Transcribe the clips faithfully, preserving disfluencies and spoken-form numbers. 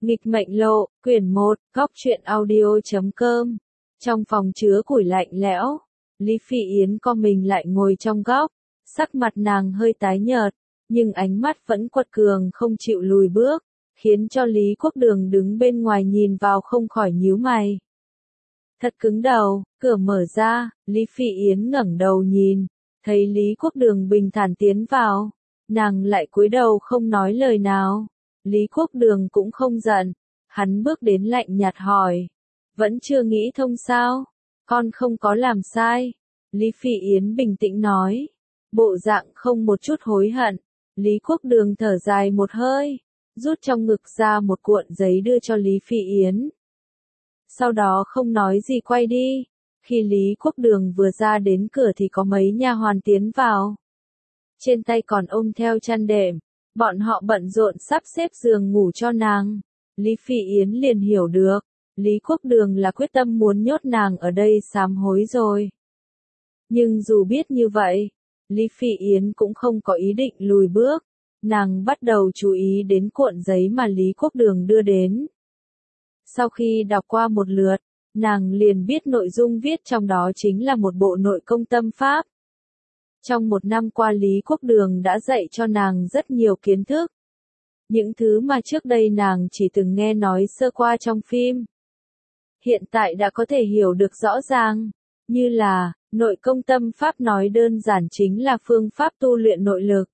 Nghịch mệnh lộ, quyển một, góc truyện audio chấm com. Trong phòng chứa củi lạnh lẽo, Lý Phi Yến co mình lại ngồi trong góc, sắc mặt nàng hơi tái nhợt, nhưng ánh mắt vẫn quật cường không chịu lùi bước, khiến cho Lý Quốc Đường đứng bên ngoài nhìn vào không khỏi nhíu mày. Thật cứng đầu, cửa mở ra, Lý Phi Yến ngẩng đầu nhìn, thấy Lý Quốc Đường bình thản tiến vào, nàng lại cúi đầu không nói lời nào. Lý Quốc Đường cũng không giận, hắn bước đến lạnh nhạt hỏi, vẫn chưa nghĩ thông sao, con không có làm sai. Lý Phi Yến bình tĩnh nói, bộ dạng không một chút hối hận. Lý Quốc Đường thở dài một hơi, rút trong ngực ra một cuộn giấy đưa cho Lý Phi Yến. Sau đó không nói gì quay đi, khi Lý Quốc Đường vừa ra đến cửa thì có mấy nha hoàn tiến vào. Trên tay còn ôm theo chăn đệm. Bọn họ bận rộn sắp xếp giường ngủ cho nàng. Lý Phi Yến liền hiểu được, Lý Quốc Đường là quyết tâm muốn nhốt nàng ở đây sám hối rồi. Nhưng dù biết như vậy, Lý Phi Yến cũng không có ý định lùi bước. Nàng bắt đầu chú ý đến cuộn giấy mà Lý Quốc Đường đưa đến. Sau khi đọc qua một lượt, nàng liền biết nội dung viết trong đó chính là một bộ nội công tâm pháp. Trong một năm qua Lý Quốc Đường đã dạy cho nàng rất nhiều kiến thức. Những thứ mà trước đây nàng chỉ từng nghe nói sơ qua trong phim. Hiện tại đã có thể hiểu được rõ ràng, như là, nội công tâm pháp nói đơn giản chính là phương pháp tu luyện nội lực.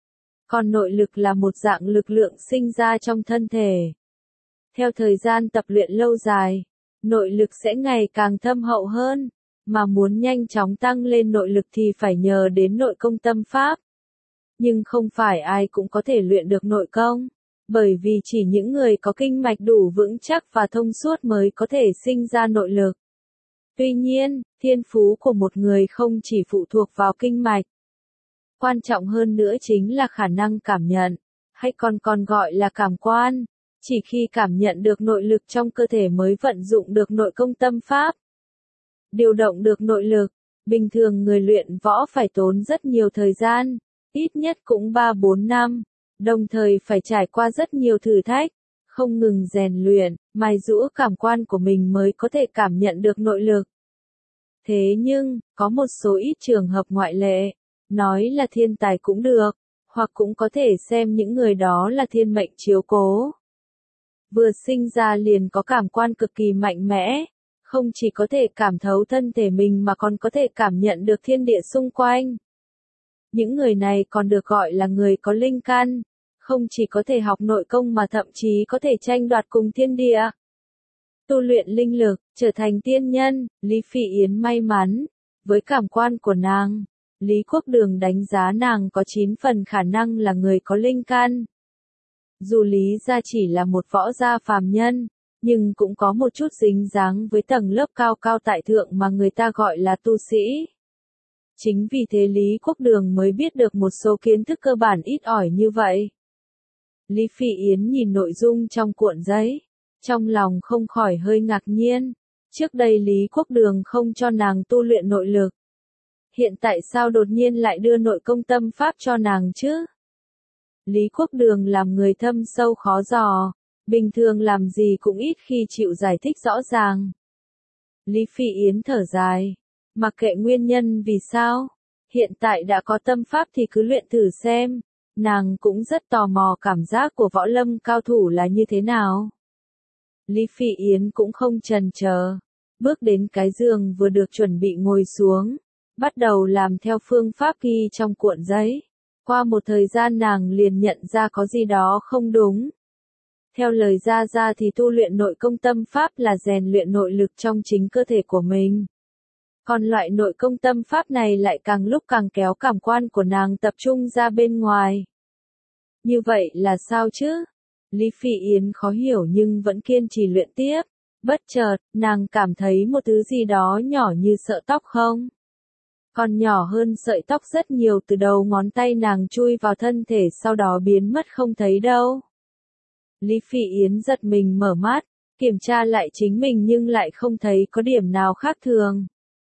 Còn nội lực là một dạng lực lượng sinh ra trong thân thể. Theo thời gian tập luyện lâu dài, nội lực sẽ ngày càng thâm hậu hơn. Mà muốn nhanh chóng tăng lên nội lực thì phải nhờ đến nội công tâm pháp. Nhưng không phải ai cũng có thể luyện được nội công, bởi vì chỉ những người có kinh mạch đủ vững chắc và thông suốt mới có thể sinh ra nội lực. Tuy nhiên, thiên phú của một người không chỉ phụ thuộc vào kinh mạch. Quan trọng hơn nữa chính là khả năng cảm nhận, hay còn còn gọi là cảm quan. Chỉ khi cảm nhận được nội lực trong cơ thể mới vận dụng được nội công tâm pháp. Điều động được nội lực, bình thường người luyện võ phải tốn rất nhiều thời gian, ít nhất cũng ba bốn năm, đồng thời phải trải qua rất nhiều thử thách, không ngừng rèn luyện, mài giũa cảm quan của mình mới có thể cảm nhận được nội lực. Thế nhưng, có một số ít trường hợp ngoại lệ, nói là thiên tài cũng được, hoặc cũng có thể xem những người đó là thiên mệnh chiếu cố. Vừa sinh ra liền có cảm quan cực kỳ mạnh mẽ. Không chỉ có thể cảm thấu thân thể mình mà còn có thể cảm nhận được thiên địa xung quanh. Những người này còn được gọi là người có linh căn, không chỉ có thể học nội công mà thậm chí có thể tranh đoạt cùng thiên địa. Tu luyện linh lực, trở thành tiên nhân, Lý Phi Yến may mắn, với cảm quan của nàng, Lý Quốc Đường đánh giá nàng có chín phần khả năng là người có linh căn. Dù Lý gia chỉ là một võ gia phàm nhân, nhưng cũng có một chút dính dáng với tầng lớp cao cao tại thượng mà người ta gọi là tu sĩ. Chính vì thế Lý Quốc Đường mới biết được một số kiến thức cơ bản ít ỏi như vậy. Lý Phi Yến nhìn nội dung trong cuộn giấy, trong lòng không khỏi hơi ngạc nhiên. Trước đây Lý Quốc Đường không cho nàng tu luyện nội lực. Hiện tại sao đột nhiên lại đưa nội công tâm pháp cho nàng chứ? Lý Quốc Đường làm người thâm sâu khó dò. Bình thường làm gì cũng ít khi chịu giải thích rõ ràng. Lý Phi Yến thở dài, mặc kệ nguyên nhân vì sao, hiện tại đã có tâm pháp thì cứ luyện thử xem, nàng cũng rất tò mò cảm giác của võ lâm cao thủ là như thế nào. Lý Phi Yến cũng không chần chờ, bước đến cái giường vừa được chuẩn bị ngồi xuống, bắt đầu làm theo phương pháp ghi trong cuộn giấy. Qua một thời gian nàng liền nhận ra có gì đó không đúng. Theo lời Gia Gia thì tu luyện nội công tâm pháp là rèn luyện nội lực trong chính cơ thể của mình. Còn loại nội công tâm pháp này lại càng lúc càng kéo cảm quan của nàng tập trung ra bên ngoài. Như vậy là sao chứ? Lý Phi Yến khó hiểu nhưng vẫn kiên trì luyện tiếp. Bất chợt, nàng cảm thấy một thứ gì đó nhỏ như sợi tóc không? Còn nhỏ hơn sợi tóc rất nhiều từ đầu ngón tay nàng chui vào thân thể sau đó biến mất không thấy đâu. Lý Phi Yến giật mình mở mắt, kiểm tra lại chính mình nhưng lại không thấy có điểm nào khác thường.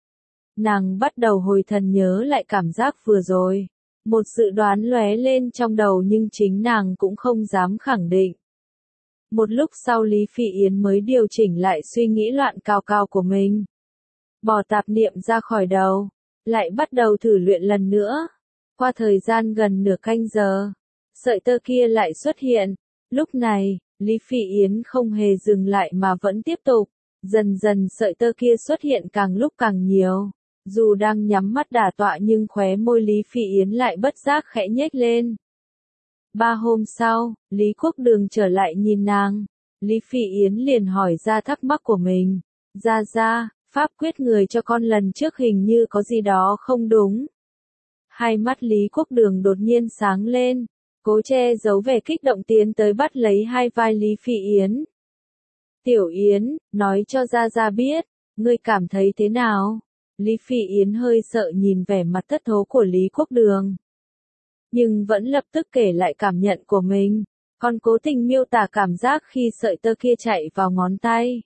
Nàng bắt đầu hồi thần nhớ lại cảm giác vừa rồi. Một dự đoán lóe lên trong đầu nhưng chính nàng cũng không dám khẳng định. Một lúc sau Lý Phỉ Yến mới điều chỉnh lại suy nghĩ loạn cào cào của mình. Bỏ tạp niệm ra khỏi đầu, lại bắt đầu thử luyện lần nữa. Qua thời gian gần nửa canh giờ, sợi tơ kia lại xuất hiện. Lúc này, Lý Phỉ Yến không hề dừng lại mà vẫn tiếp tục. Dần dần sợi tơ kia xuất hiện càng lúc càng nhiều. Dù đang nhắm mắt đả tọa nhưng khóe môi Lý Phỉ Yến lại bất giác khẽ nhếch lên. Ba hôm sau, Lý Quốc Đường trở lại nhìn nàng. Lý Phỉ Yến liền hỏi ra thắc mắc của mình. Ra ra, pháp quyết người cho con lần trước hình như có gì đó không đúng. Hai mắt Lý Quốc Đường đột nhiên sáng lên. Cố che giấu vẻ kích động tiến tới bắt lấy hai vai Lý Phỉ Yến. Tiểu Yến, nói cho ra ra biết, ngươi cảm thấy thế nào? Lý Phỉ Yến hơi sợ nhìn vẻ mặt thất thố của Lý Quốc Đường. Nhưng vẫn lập tức kể lại cảm nhận của mình, còn cố tình miêu tả cảm giác khi sợi tơ kia chạy vào ngón tay.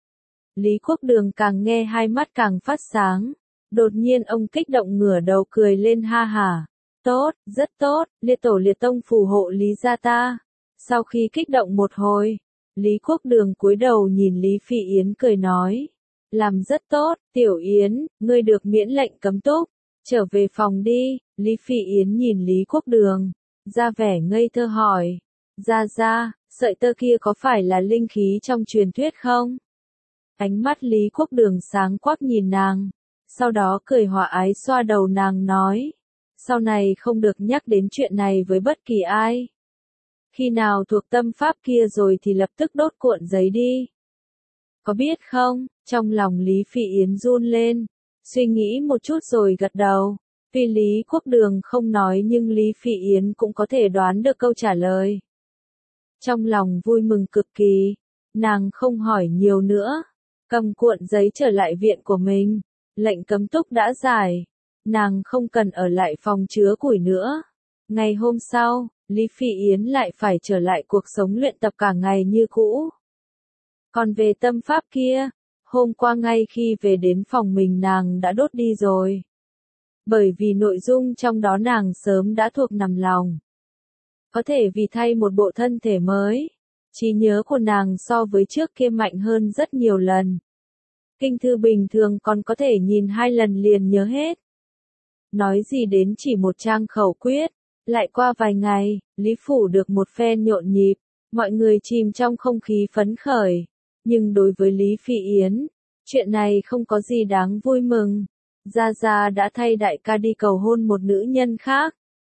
Lý Quốc Đường càng nghe hai mắt càng phát sáng, đột nhiên ông kích động ngửa đầu cười lên ha hả. Tốt, rất tốt, liệt tổ liệt tông phù hộ Lý gia ta. Sau khi kích động một hồi, Lý Quốc Đường cúi đầu nhìn Lý Phỉ Yến cười nói. Làm rất tốt, Tiểu Yến, ngươi được miễn lệnh cấm túc. Trở về phòng đi. Lý Phỉ Yến nhìn Lý Quốc Đường, ra vẻ ngây thơ hỏi. Ra ra, sợi tơ kia có phải là linh khí trong truyền thuyết không? Ánh mắt Lý Quốc Đường sáng quắc nhìn nàng, sau đó cười hòa ái xoa đầu nàng nói. Sau này không được nhắc đến chuyện này với bất kỳ ai. Khi nào thuộc tâm pháp kia rồi thì lập tức đốt cuộn giấy đi. Có biết không? Trong lòng Lý Phỉ Yến run lên, suy nghĩ một chút rồi gật đầu. Tuy Lý Quốc Đường không nói nhưng Lý Phỉ Yến cũng có thể đoán được câu trả lời. Trong lòng vui mừng cực kỳ, nàng không hỏi nhiều nữa, cầm cuộn giấy trở lại viện của mình. Lệnh cấm túc đã giải, nàng không cần ở lại phòng chứa củi nữa. Ngày hôm sau, Lý Phỉ Yến lại phải trở lại cuộc sống luyện tập cả ngày như cũ. Còn về tâm pháp kia, hôm qua ngay khi về đến phòng mình nàng đã đốt đi rồi. Bởi vì nội dung trong đó nàng sớm đã thuộc nằm lòng. Có thể vì thay một bộ thân thể mới, trí nhớ của nàng so với trước kia mạnh hơn rất nhiều lần. Kinh thư bình thường còn có thể nhìn hai lần liền nhớ hết. Nói gì đến chỉ một trang khẩu quyết. Lại qua vài ngày, Lý Phủ được một phen nhộn nhịp, mọi người chìm trong không khí phấn khởi. Nhưng đối với Lý Phỉ Yến, chuyện này không có gì đáng vui mừng. Gia Gia đã thay đại ca đi cầu hôn một nữ nhân khác.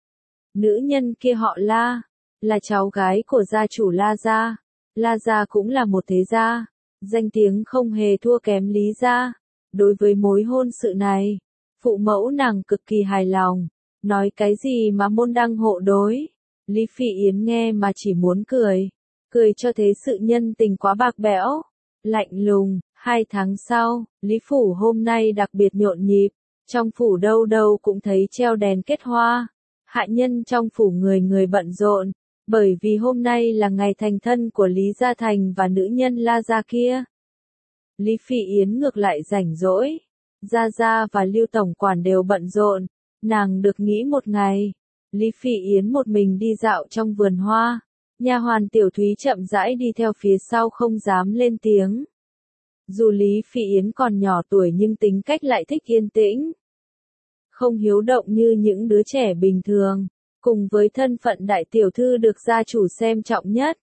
Nữ nhân kia họ La, là cháu gái của gia chủ La Gia. La Gia cũng là một thế gia, danh tiếng không hề thua kém Lý Gia. Đối với mối hôn sự này, phụ mẫu nàng cực kỳ hài lòng. Nói cái gì mà môn đăng hộ đối. Lý Phỉ Yến nghe mà chỉ muốn cười. Cười cho thế sự nhân tình quá bạc bẽo. Lạnh lùng. Hai tháng sau, Lý Phủ hôm nay đặc biệt nhộn nhịp. Trong phủ đâu đâu cũng thấy treo đèn kết hoa. Hạ nhân trong phủ người người bận rộn. Bởi vì hôm nay là ngày thành thân của Lý Gia Thành và nữ nhân La Gia kia. Lý Phỉ Yến ngược lại rảnh rỗi. Gia Gia và Lưu Tổng Quản đều bận rộn. Nàng được nghỉ một ngày. Lý Phỉ Yến một mình đi dạo trong vườn hoa. Nha hoàn Tiểu Thúy chậm rãi đi theo phía sau không dám lên tiếng. Dù Lý Phỉ Yến còn nhỏ tuổi nhưng tính cách lại thích yên tĩnh. Không hiếu động như những đứa trẻ bình thường. Cùng với thân phận đại tiểu thư được gia chủ xem trọng nhất.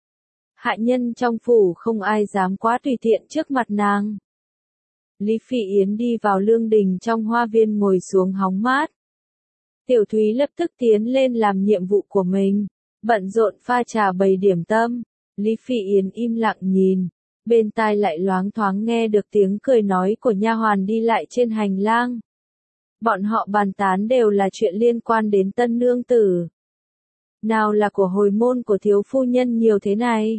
Hạ nhân trong phủ không ai dám quá tùy tiện trước mặt nàng. Lý Phỉ Yến đi vào lương đình trong hoa viên ngồi xuống hóng mát. Tiểu Thúy lập tức tiến lên làm nhiệm vụ của mình, bận rộn pha trà bày điểm tâm. Lý Phỉ Yến im lặng nhìn, bên tai lại loáng thoáng nghe được tiếng cười nói của nha hoàn đi lại trên hành lang. Bọn họ bàn tán đều là chuyện liên quan đến tân nương tử. Nào là của hồi môn của thiếu phu nhân nhiều thế này.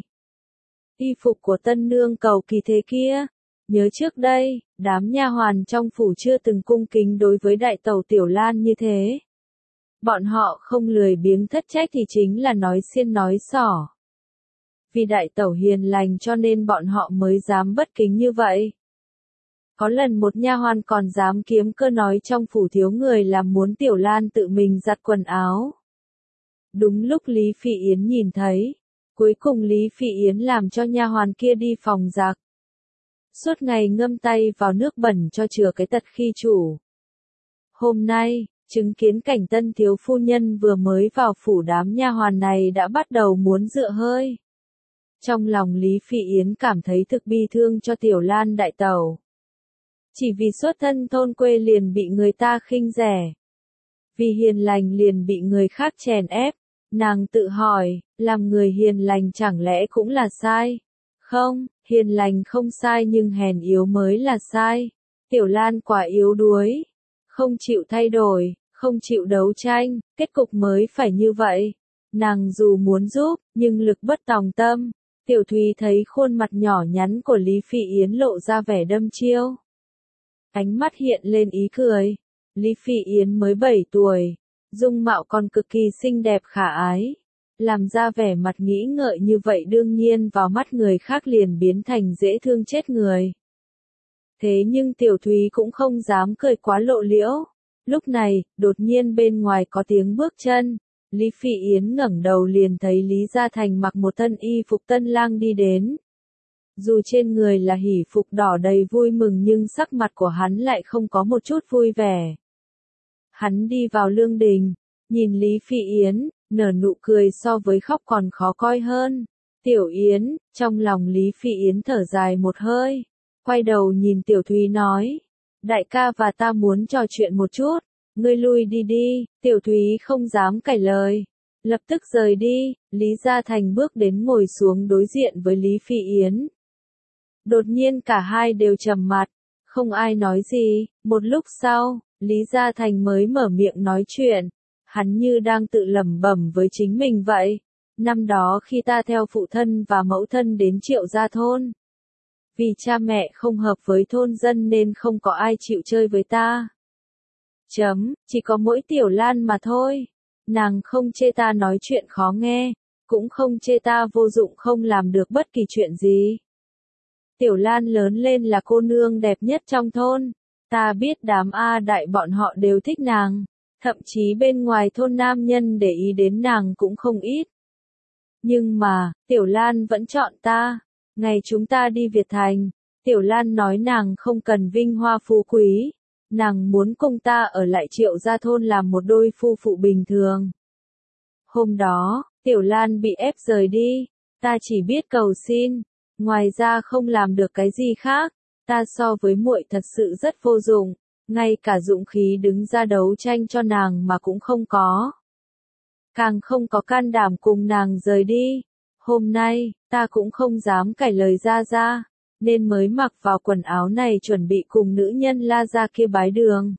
Y phục của tân nương cầu kỳ thế kia. Nhớ trước đây, đám nha hoàn trong phủ chưa từng cung kính đối với đại tẩu Tiểu Lan như thế. Bọn họ không lười biếng thất trách thì chính là nói xiên nói xỏ. Vì đại tẩu hiền lành cho nên bọn họ mới dám bất kính như vậy. Có lần một nha hoàn còn dám kiếm cơ nói trong phủ thiếu người làm muốn Tiểu Lan tự mình giặt quần áo. Đúng lúc Lý Phỉ Yến nhìn thấy, Cuối cùng Lý Phỉ Yến làm cho nha hoàn kia đi phòng giặc. Suốt ngày ngâm tay vào nước bẩn cho chừa cái tật khi chủ. Hôm nay, chứng kiến cảnh tân thiếu phu nhân vừa mới vào phủ, đám nha hoàn này đã bắt đầu muốn dựa hơi. Trong lòng Lý Phỉ Yến cảm thấy thực bi thương cho Tiểu Lan đại tẩu. Chỉ vì xuất thân thôn quê liền bị người ta khinh rẻ. Vì hiền lành liền bị người khác chèn ép. Nàng tự hỏi, làm người hiền lành chẳng lẽ cũng là sai? Không, hiền lành không sai nhưng hèn yếu mới là sai. Tiểu Lan quả yếu đuối. Không chịu thay đổi, không chịu đấu tranh, kết cục mới phải như vậy. Nàng dù muốn giúp, nhưng lực bất tòng tâm. Tiểu Thúy thấy khuôn mặt nhỏ nhắn của Lý Phỉ Yến lộ ra vẻ đâm chiêu. Ánh mắt hiện lên ý cười. Lý Phỉ Yến mới bảy tuổi, dung mạo còn cực kỳ xinh đẹp khả ái. Làm ra vẻ mặt nghĩ ngợi như vậy đương nhiên vào mắt người khác liền biến thành dễ thương chết người. Thế nhưng Tiểu Thúy cũng không dám cười quá lộ liễu. Lúc này, đột nhiên bên ngoài có tiếng bước chân. Lý Phỉ Yến ngẩng đầu liền thấy Lý Gia Thành mặc một thân y phục tân lang đi đến. Dù trên người là hỉ phục đỏ đầy vui mừng nhưng sắc mặt của hắn lại không có một chút vui vẻ. Hắn đi vào lương đình, nhìn Lý Phỉ Yến, nở nụ cười so với khóc còn khó coi hơn. Tiểu Yến, trong lòng Lý Phỉ Yến thở dài một hơi, quay đầu nhìn Tiểu Thúy nói, đại ca và ta muốn trò chuyện một chút, ngươi lui đi đi. Tiểu Thúy không dám cãi lời, lập tức rời đi. Lý Gia Thành bước đến ngồi xuống đối diện với Lý Phỉ Yến. Đột nhiên cả hai đều trầm mặt, không ai nói gì. Một lúc sau, Lý Gia Thành mới mở miệng nói chuyện. Hắn như đang tự lẩm bẩm với chính mình vậy. Năm đó khi ta theo phụ thân và mẫu thân đến Triệu Gia thôn, vì cha mẹ không hợp với thôn dân nên không có ai chịu chơi với ta. Chấm, chỉ có mỗi Tiểu Lan mà thôi. Nàng không chê ta nói chuyện khó nghe, cũng không chê ta vô dụng không làm được bất kỳ chuyện gì. Tiểu Lan lớn lên là cô nương đẹp nhất trong thôn. Ta biết đám A đại bọn họ đều thích nàng. Thậm chí bên ngoài thôn nam nhân để ý đến nàng cũng không ít. Nhưng mà, Tiểu Lan vẫn chọn ta. Ngày chúng ta đi Việt Thành, Tiểu Lan nói nàng không cần vinh hoa phú quý. Nàng muốn cùng ta ở lại Triệu Gia thôn làm một đôi phu phụ bình thường. Hôm đó, Tiểu Lan bị ép rời đi. Ta chỉ biết cầu xin. Ngoài ra không làm được cái gì khác. Ta so với muội thật sự rất vô dụng. Ngay cả dũng khí đứng ra đấu tranh cho nàng mà cũng không có. Càng không có can đảm cùng nàng rời đi. Hôm nay, ta cũng không dám cãi lời Gia Gia, nên mới mặc vào quần áo này chuẩn bị cùng nữ nhân La Gia kia bái đường.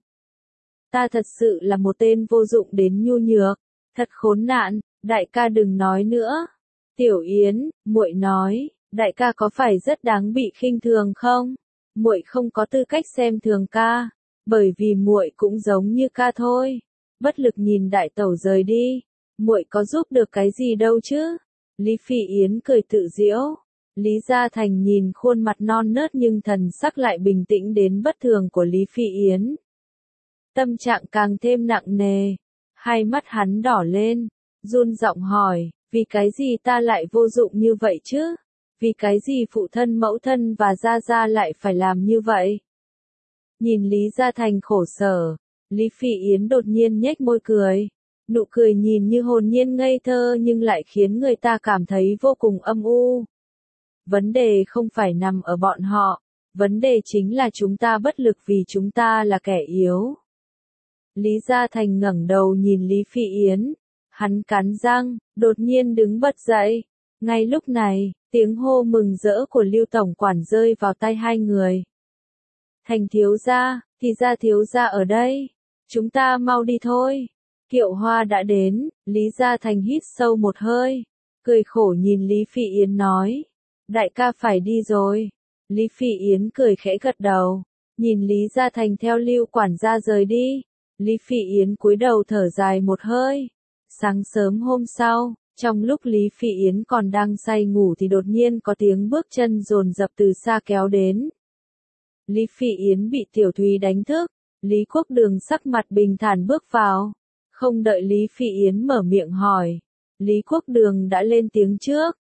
Ta thật sự là một tên vô dụng đến nhu nhược, thật khốn nạn. Đại ca đừng nói nữa. Tiểu Yến, muội nói, đại ca có phải rất đáng bị khinh thường không? Muội không có tư cách xem thường ca, bởi vì muội cũng giống như ca thôi. Bất lực nhìn đại tẩu rời đi, muội có giúp được cái gì đâu chứ? Lý Phỉ Yến cười tự giễu. Lý Gia Thành nhìn khuôn mặt non nớt nhưng thần sắc lại bình tĩnh đến bất thường của Lý Phỉ Yến. Tâm trạng càng thêm nặng nề, hai mắt hắn đỏ lên, run giọng hỏi, vì cái gì ta lại vô dụng như vậy chứ? Vì cái gì phụ thân mẫu thân và Gia Gia lại phải làm như vậy? Nhìn Lý Gia Thành khổ sở, Lý Phỉ Yến đột nhiên nhếch môi cười. Nụ cười nhìn như hồn nhiên ngây thơ nhưng lại khiến người ta cảm thấy vô cùng âm u. Vấn đề không phải nằm ở bọn họ, vấn đề chính là chúng ta bất lực vì chúng ta là kẻ yếu. Lý Gia Thành ngẩng đầu nhìn Lý Phỉ Yến, hắn cắn răng, đột nhiên đứng bật dậy. Ngay lúc này, tiếng hô mừng rỡ của Lưu tổng quản rơi vào tai hai người. Thành thiếu gia, thì ra thiếu gia ở đây, chúng ta mau đi thôi. Kiệu hoa đã đến. Lý Gia Thành hít sâu một hơi, cười khổ nhìn Lý Phỉ Yến nói, đại ca phải đi rồi. Lý Phỉ Yến cười khẽ gật đầu, nhìn Lý Gia Thành theo Lưu quản gia rời đi. Lý Phỉ Yến cúi đầu thở dài một hơi. Sáng sớm hôm sau, trong lúc Lý Phỉ Yến còn đang say ngủ thì đột nhiên có tiếng bước chân dồn dập từ xa kéo đến. Lý Phỉ Yến bị Tiểu Thúy đánh thức. Lý Quốc Đường sắc mặt bình thản bước vào. Không đợi Lý Phỉ Yến mở miệng hỏi, Lý Quốc Đường đã lên tiếng trước,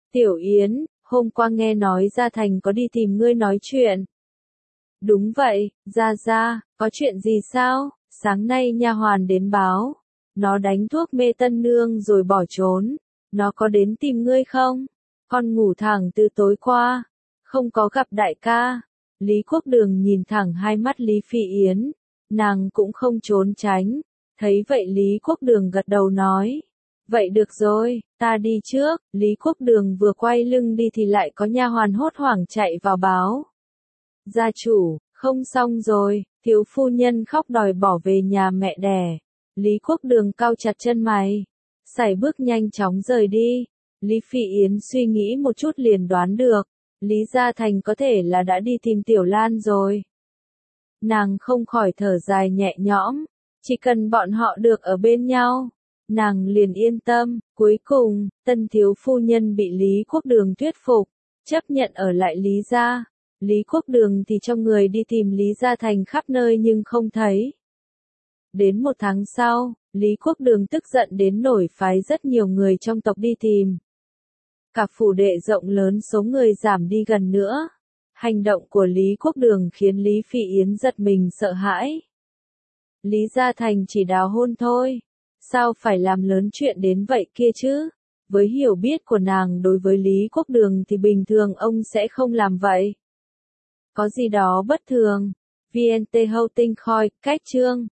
Tiểu Yến, hôm qua nghe nói Gia Thành có đi tìm ngươi nói chuyện. Đúng vậy, Gia Gia, có chuyện gì sao? Sáng nay nha hoàn đến báo. Nó đánh thuốc mê tân nương rồi bỏ trốn. Nó có đến tìm ngươi không? Con ngủ thẳng từ tối qua. Không có gặp đại ca. Lý Quốc Đường nhìn thẳng hai mắt Lý Phi Yến. Nàng cũng không trốn tránh. Thấy vậy Lý Quốc Đường gật đầu nói. Vậy được rồi, ta đi trước. Lý Quốc Đường vừa quay lưng đi thì lại có nha hoàn hốt hoảng chạy vào báo. Gia chủ, không xong rồi, thiếu phu nhân khóc đòi bỏ về nhà mẹ đẻ. Lý Quốc Đường cau chặt chân mày. Sải bước nhanh chóng rời đi. Lý Phi Yến suy nghĩ một chút liền đoán được. Lý Gia Thành có thể là đã đi tìm Tiểu Lan rồi. Nàng không khỏi thở dài nhẹ nhõm. Chỉ cần bọn họ được ở bên nhau. Nàng liền yên tâm. Cuối cùng, tân thiếu phu nhân bị Lý Quốc Đường thuyết phục. Chấp nhận ở lại Lý Gia. Lý Quốc Đường thì cho người đi tìm Lý Gia Thành khắp nơi nhưng không thấy. Đến một tháng sau, Lý Quốc Đường tức giận đến nổi phái rất nhiều người trong tộc đi tìm. Cả phủ đệ rộng lớn số người giảm đi gần nữa. Hành động của Lý Quốc Đường khiến Lý Phi Yến giật mình sợ hãi. Lý Gia Thành chỉ đào hôn thôi. Sao phải làm lớn chuyện đến vậy kia chứ? Với hiểu biết của nàng đối với Lý Quốc Đường thì bình thường ông sẽ không làm vậy. Có gì đó bất thường. vê en tê Hậu Tinh Khoi, cách chương.